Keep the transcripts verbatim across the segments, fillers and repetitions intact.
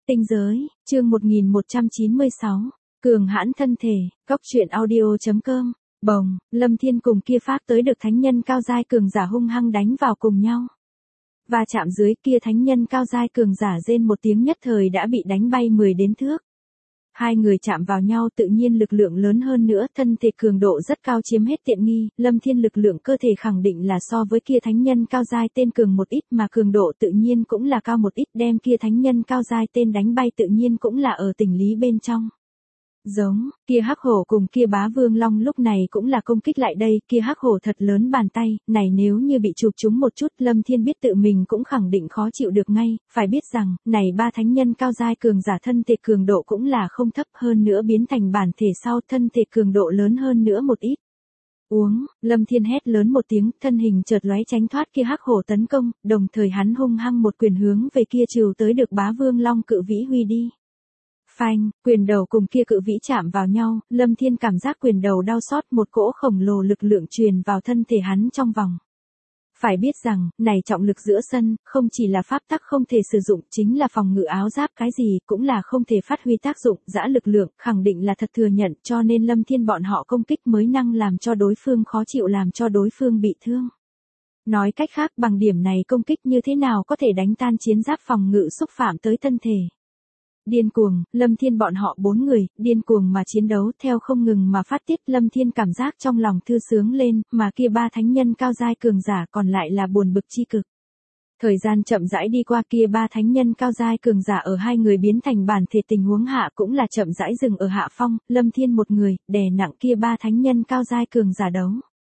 Tinh giới, chương một nghìn một trăm chín mươi sáu, cường hãn thân thể, góc truyện audio chấm com, bồng, Lâm Thiên cùng kia pháp tới được thánh nhân cao giai cường giả hung hăng đánh vào cùng nhau. Và chạm dưới kia thánh nhân cao giai cường giả rên một tiếng nhất thời đã bị đánh bay mười đến thước. Hai người chạm vào nhau tự nhiên lực lượng lớn hơn nữa, thân thể cường độ rất cao chiếm hết tiện nghi, Lâm Thiên lực lượng cơ thể khẳng định là so với kia thánh nhân cao giai tên cường một ít mà cường độ tự nhiên cũng là cao một ít, đem kia thánh nhân cao giai tên đánh bay tự nhiên cũng là ở tình lý bên trong. Giống, kia hắc hổ cùng kia bá vương long lúc này cũng là công kích lại đây, kia hắc hổ thật lớn bàn tay, này nếu như bị chụp chúng một chút Lâm Thiên biết tự mình cũng khẳng định khó chịu được ngay, phải biết rằng, này ba thánh nhân cao giai cường giả thân thể cường độ cũng là không thấp hơn nữa biến thành bản thể sau thân thể cường độ lớn hơn nữa một ít. Uống, Lâm Thiên hét lớn một tiếng, thân hình chợt lóe tránh thoát kia hắc hổ tấn công, đồng thời hắn hung hăng một quyền hướng về kia trừu tới được bá vương long cự vĩ huy đi. Phanh, quyền đầu cùng kia cự vĩ chạm vào nhau, Lâm Thiên cảm giác quyền đầu đau xót, một cỗ khổng lồ lực lượng truyền vào thân thể hắn trong vòng. Phải biết rằng, này trọng lực giữa sân, không chỉ là pháp tắc không thể sử dụng, chính là phòng ngự áo giáp cái gì, cũng là không thể phát huy tác dụng, dã lực lượng, khẳng định là thật thừa nhận, cho nên Lâm Thiên bọn họ công kích mới năng làm cho đối phương khó chịu, làm cho đối phương bị thương. Nói cách khác, bằng điểm này công kích như thế nào có thể đánh tan chiến giáp phòng ngự xúc phạm tới thân thể. Điên cuồng, Lâm Thiên bọn họ bốn người, điên cuồng mà chiến đấu theo không ngừng mà phát tiết, Lâm Thiên cảm giác trong lòng thư sướng lên, mà kia ba thánh nhân cao giai cường giả còn lại là buồn bực chi cực. Thời gian chậm rãi đi qua, kia ba thánh nhân cao giai cường giả ở hai người biến thành bản thể tình huống hạ cũng là chậm rãi dừng ở hạ phong, Lâm Thiên một người, đè nặng kia ba thánh nhân cao giai cường giả đấu.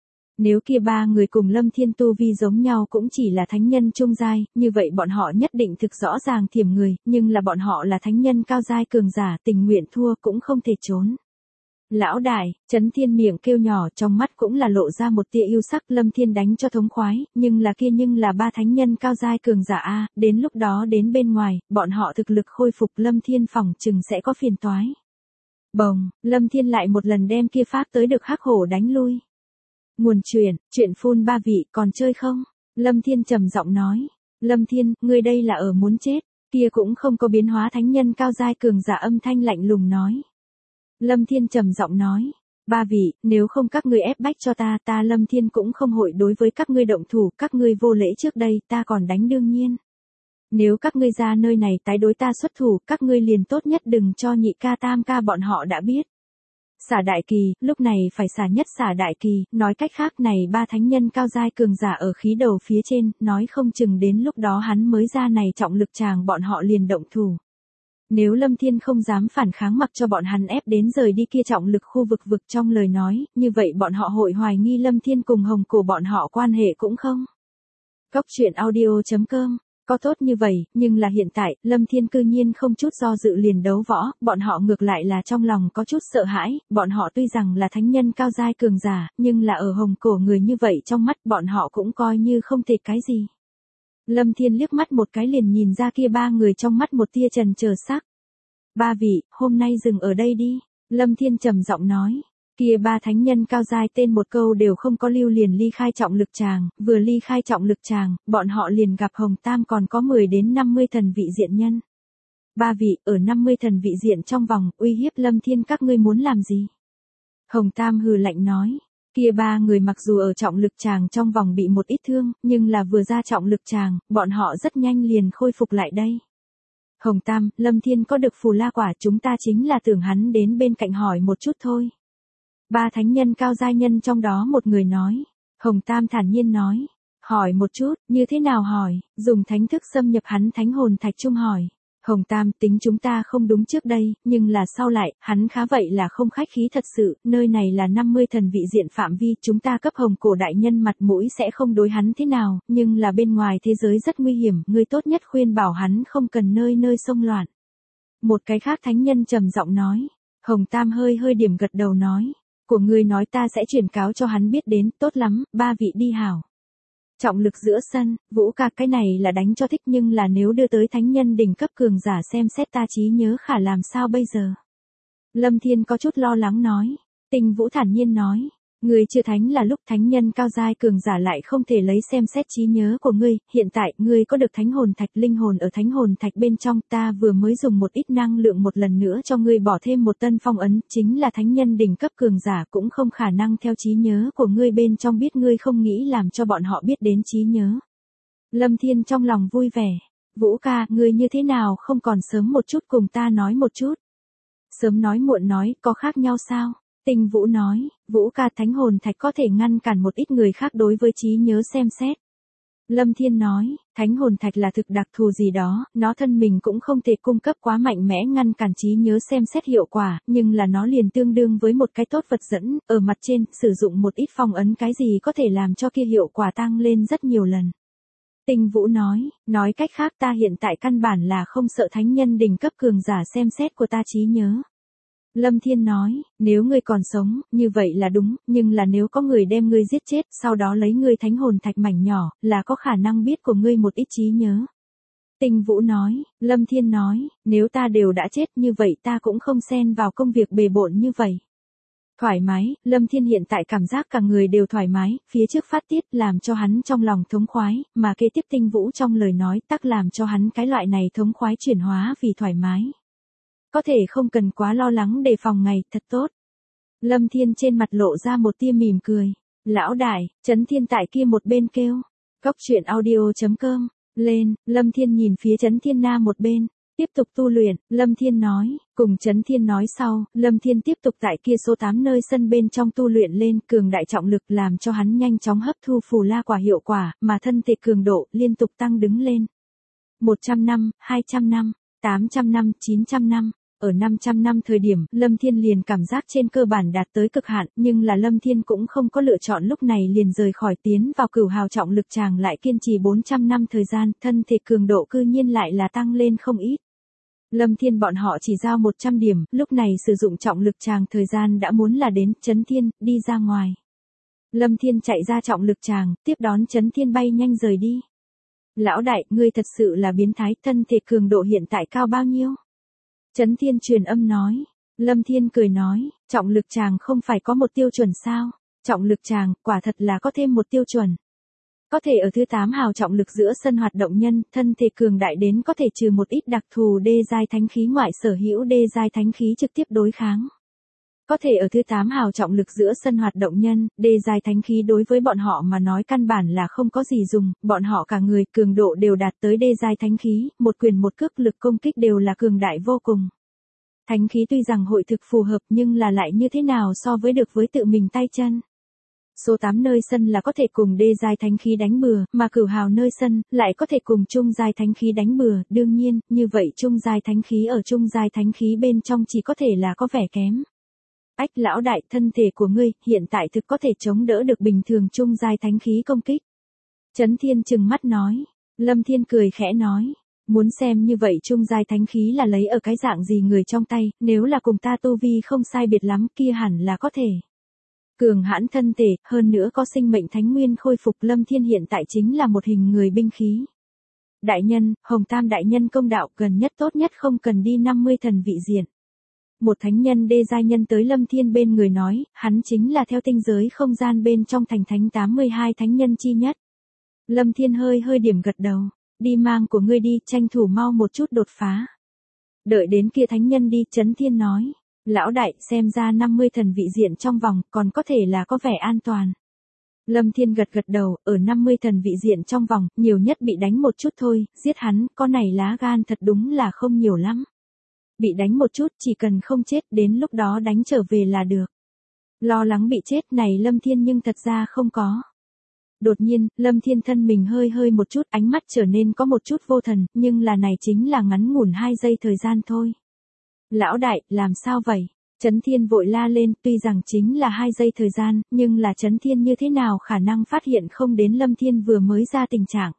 Nếu kia ba người cùng Lâm Thiên tu vi giống nhau cũng chỉ là thánh nhân trung giai, như vậy bọn họ nhất định thực rõ ràng thiểm người, nhưng là bọn họ là thánh nhân cao giai cường giả, tình nguyện thua cũng không thể trốn. Lão đại, Chấn Thiên miệng kêu nhỏ, trong mắt cũng là lộ ra một tia yêu sắc, Lâm Thiên đánh cho thống khoái, nhưng là kia nhưng là ba thánh nhân cao giai cường giả a, đến lúc đó đến bên ngoài, bọn họ thực lực khôi phục Lâm Thiên phòng chừng sẽ có phiền toái. Bồng, Lâm Thiên lại một lần đem kia pháp tới được hắc hổ đánh lui. Nguồn truyền, chuyện phun ba vị, còn chơi không? Lâm Thiên trầm giọng nói. Lâm Thiên, ngươi đây là ở muốn chết, kia cũng không có biến hóa thánh nhân cao giai cường giả âm thanh lạnh lùng nói. Lâm Thiên trầm giọng nói. Ba vị, nếu không các ngươi ép bách cho ta, ta Lâm Thiên cũng không hội đối với các ngươi động thủ, các ngươi vô lễ trước đây, ta còn đánh đương nhiên. Nếu các ngươi ra nơi này tái đối ta xuất thủ, các ngươi liền tốt nhất đừng cho nhị ca tam ca bọn họ đã biết. Xả đại kỳ, lúc này phải xả nhất xả đại kỳ, nói cách khác này ba thánh nhân cao giai cường giả ở khí đầu phía trên, nói không chừng đến lúc đó hắn mới ra này trọng lực tràng bọn họ liền động thủ. Nếu Lâm Thiên không dám phản kháng mặc cho bọn hắn ép đến rời đi kia trọng lực khu vực vực trong lời nói, như vậy bọn họ hội hoài nghi Lâm Thiên cùng hồng cổ bọn họ quan hệ cũng không. Góc truyện audio chấm com. Có tốt như vậy, nhưng là hiện tại, Lâm Thiên cư nhiên không chút do dự liền đấu võ, bọn họ ngược lại là trong lòng có chút sợ hãi, bọn họ tuy rằng là thánh nhân cao giai cường giả, nhưng là ở hồng cổ người như vậy trong mắt bọn họ cũng coi như không thể cái gì. Lâm Thiên liếc mắt một cái liền nhìn ra kia ba người trong mắt một tia trần chờ sắc. Ba vị, hôm nay dừng ở đây đi, Lâm Thiên trầm giọng nói. Kia ba thánh nhân cao giai tên một câu đều không có lưu liền ly khai trọng lực tràng, vừa ly khai trọng lực tràng, bọn họ liền gặp Hồng Tam còn có mười đến năm mươi thần vị diện nhân. Ba vị, ở năm mươi thần vị diện trong vòng, uy hiếp Lâm Thiên các ngươi muốn làm gì? Hồng Tam hừ lạnh nói, kia ba người mặc dù ở trọng lực tràng trong vòng bị một ít thương, nhưng là vừa ra trọng lực tràng, bọn họ rất nhanh liền khôi phục lại đây. Hồng Tam, Lâm Thiên có được phù la quả, chúng ta chính là tưởng hắn đến bên cạnh hỏi một chút thôi. Ba thánh nhân cao giai nhân trong đó một người nói. Hồng Tam thản nhiên nói. Hỏi một chút, như thế nào hỏi, dùng thánh thức xâm nhập hắn thánh hồn thạch trung hỏi. Hồng Tam, tính chúng ta không đúng trước đây, nhưng là sau lại, hắn khá vậy là không khách khí thật sự, nơi này là năm mươi thần vị diện phạm vi, chúng ta cấp hồng cổ đại nhân mặt mũi sẽ không đối hắn thế nào, nhưng là bên ngoài thế giới rất nguy hiểm, ngươi tốt nhất khuyên bảo hắn không cần nơi nơi xông loạn. Một cái khác thánh nhân trầm giọng nói. Hồng Tam hơi hơi điểm gật đầu nói. Của ngươi nói ta sẽ truyền cáo cho hắn biết đến, tốt lắm, ba vị đi hảo. Trọng lực giữa sân, Vũ ca cái này là đánh cho thích nhưng là nếu đưa tới thánh nhân đỉnh cấp cường giả xem xét ta trí nhớ khả làm sao bây giờ. Lâm Thiên có chút lo lắng nói, Tình Vũ thản nhiên nói, Ngươi chưa thánh là lúc thánh nhân cao giai cường giả lại không thể lấy xem xét trí nhớ của ngươi, hiện tại ngươi có được thánh hồn thạch, linh hồn ở thánh hồn thạch bên trong, ta vừa mới dùng một ít năng lượng một lần nữa cho ngươi bỏ thêm một tân phong ấn, chính là thánh nhân đỉnh cấp cường giả cũng không khả năng theo trí nhớ của ngươi bên trong biết ngươi không nghĩ làm cho bọn họ biết đến trí nhớ. Lâm Thiên trong lòng vui vẻ, Vũ ca, ngươi như thế nào không còn sớm một chút cùng ta nói một chút. Sớm nói muộn nói, có khác nhau sao? Tinh Vũ nói, Vũ ca, thánh hồn thạch có thể ngăn cản một ít người khác đối với trí nhớ xem xét. Lâm Thiên nói, thánh hồn thạch là thực đặc thù gì đó, nó thân mình cũng không thể cung cấp quá mạnh mẽ ngăn cản trí nhớ xem xét hiệu quả, nhưng là nó liền tương đương với một cái tốt vật dẫn, ở mặt trên, sử dụng một ít phong ấn cái gì có thể làm cho kia hiệu quả tăng lên rất nhiều lần. Tinh Vũ nói, nói cách khác ta hiện tại căn bản là không sợ thánh nhân đỉnh cấp cường giả xem xét của ta trí nhớ. Lâm Thiên nói, nếu ngươi còn sống, như vậy là đúng, nhưng là nếu có người đem ngươi giết chết, sau đó lấy ngươi thánh hồn thạch mảnh nhỏ, là có khả năng biết của ngươi một ít trí nhớ. Tinh Vũ nói, Lâm Thiên nói, nếu ta đều đã chết như vậy ta cũng không xen vào công việc bề bộn như vậy. Thoải mái, Lâm Thiên hiện tại cảm giác cả người đều thoải mái, phía trước phát tiết làm cho hắn trong lòng thống khoái, mà kế tiếp Tinh Vũ trong lời nói tắc làm cho hắn cái loại này thống khoái chuyển hóa vì thoải mái. Có thể không cần quá lo lắng đề phòng ngày, thật tốt. Lâm Thiên trên mặt lộ ra một tia mỉm cười. Lão đại, Trấn Thiên tại kia một bên kêu. Cốc truyện audio chấm com. Lên, Lâm Thiên nhìn phía Trấn Thiên Na một bên. Tiếp tục tu luyện, Lâm Thiên nói, cùng Trấn Thiên nói sau, Lâm Thiên tiếp tục tại kia số tám nơi sân bên trong tu luyện lên, cường đại trọng lực làm cho hắn nhanh chóng hấp thu phù la quả hiệu quả, mà thân thể cường độ liên tục tăng đứng lên. một trăm năm, hai trăm năm, tám trăm năm, chín trăm năm. Ở năm trăm năm thời điểm, Lâm Thiên liền cảm giác trên cơ bản đạt tới cực hạn, nhưng là Lâm Thiên cũng không có lựa chọn lúc này liền rời khỏi tiến vào cửu hào trọng lực tràng lại kiên trì bốn trăm năm thời gian, thân thể cường độ cư nhiên lại là tăng lên không ít. Lâm Thiên bọn họ chỉ giao một trăm điểm, lúc này sử dụng trọng lực tràng thời gian đã muốn là đến, Trấn Thiên, đi ra ngoài. Lâm Thiên chạy ra trọng lực tràng, tiếp đón Trấn Thiên bay nhanh rời đi. Lão đại, ngươi thật sự là biến thái, thân thể cường độ hiện tại cao bao nhiêu? Trấn Thiên truyền âm nói. Lâm Thiên cười nói, trọng lực tràng không phải có một tiêu chuẩn sao? Trọng lực tràng, quả thật là có thêm một tiêu chuẩn. Có thể ở thứ tám hào trọng lực giữa sân hoạt động nhân, thân thể cường đại đến có thể trừ một ít đặc thù đê giai thánh khí ngoại sở hữu đê giai thánh khí trực tiếp đối kháng. Có thể ở thứ tám hào trọng lực giữa sân hoạt động nhân, đê giai thánh khí đối với bọn họ mà nói căn bản là không có gì dùng, bọn họ cả người cường độ đều đạt tới đê giai thánh khí, một quyền một cước lực công kích đều là cường đại vô cùng. Thánh khí tuy rằng hội thực phù hợp nhưng là lại như thế nào so với được với tự mình tay chân. Số tám nơi sân là có thể cùng đê giai thánh khí đánh bừa, mà cửu hào nơi sân lại có thể cùng trung giai thánh khí đánh bừa, đương nhiên, như vậy trung giai thánh khí ở trung giai thánh khí bên trong chỉ có thể là có vẻ kém. Ách lão đại, thân thể của ngươi hiện tại thực có thể chống đỡ được bình thường trung giai thánh khí công kích. Trấn Thiên trừng mắt nói. Lâm Thiên cười khẽ nói, muốn xem như vậy trung giai thánh khí là lấy ở cái dạng gì người trong tay, nếu là cùng ta tu vi không sai biệt lắm kia hẳn là có thể. Cường hãn thân thể, hơn nữa có sinh mệnh thánh nguyên khôi phục, Lâm Thiên hiện tại chính là một hình người binh khí. Đại nhân, Hồng Tam đại nhân công đạo gần nhất tốt nhất không cần đi năm mươi thần vị diện. Một thánh nhân đê giai nhân tới Lâm Thiên bên người nói, hắn chính là theo tinh giới không gian bên trong thành thánh tám mươi hai thánh nhân chi nhất. Lâm Thiên hơi hơi điểm gật đầu, đi mang của ngươi đi, tranh thủ mau một chút đột phá. Đợi đến kia thánh nhân đi, Trấn Thiên nói, lão đại, xem ra năm mươi thần vị diện trong vòng, còn có thể là có vẻ an toàn. Lâm Thiên gật gật đầu, ở năm mươi thần vị diện trong vòng, nhiều nhất bị đánh một chút thôi, giết hắn, con này lá gan thật đúng là không nhiều lắm. Bị đánh một chút, chỉ cần không chết, đến lúc đó đánh trở về là được. Lo lắng bị chết này Lâm Thiên nhưng thật ra không có. Đột nhiên, Lâm Thiên thân mình hơi hơi một chút, ánh mắt trở nên có một chút vô thần, nhưng là này chính là ngắn ngủn hai giây thời gian thôi. Lão đại, làm sao vậy? Trấn Thiên vội la lên, tuy rằng chính là hai giây thời gian, nhưng là Trấn Thiên như thế nào khả năng phát hiện không đến Lâm Thiên vừa mới ra tình trạng.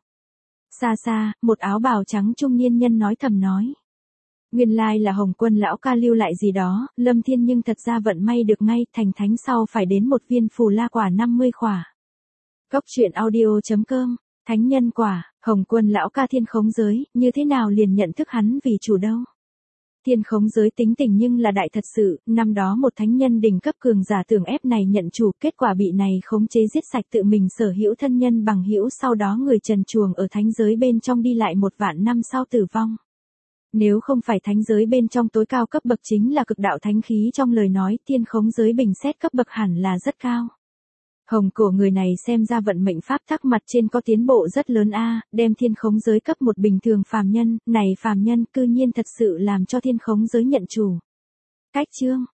Xa xa, một áo bào trắng trung niên nhân nói thầm nói. Nguyên lai là Hồng Quân lão ca lưu lại gì đó, Lâm Thiên nhưng thật ra vận may được ngay, thành thánh sau phải đến một viên phù la quả năm mươi quả. Cốc truyện audio chấm com, thánh nhân quả, Hồng Quân lão ca thiên khống giới, như thế nào liền nhận thức hắn vì chủ đâu. Thiên khống giới tính tình nhưng là đại thật sự, năm đó một thánh nhân đỉnh cấp cường giả tưởng ép này nhận chủ, kết quả bị này khống chế giết sạch tự mình sở hữu thân nhân bằng hữu, sau đó người trần truồng ở thánh giới bên trong đi lại một vạn năm sau tử vong. Nếu không phải thánh giới bên trong tối cao cấp bậc chính là cực đạo thánh khí trong lời nói, thiên khống giới bình xét cấp bậc hẳn là rất cao. Hồng cổ người này xem ra vận mệnh pháp tắc mặt trên có tiến bộ rất lớn a, đem thiên khống giới cấp một bình thường phàm nhân, này phàm nhân cư nhiên thật sự làm cho thiên khống giới nhận chủ. Cách chương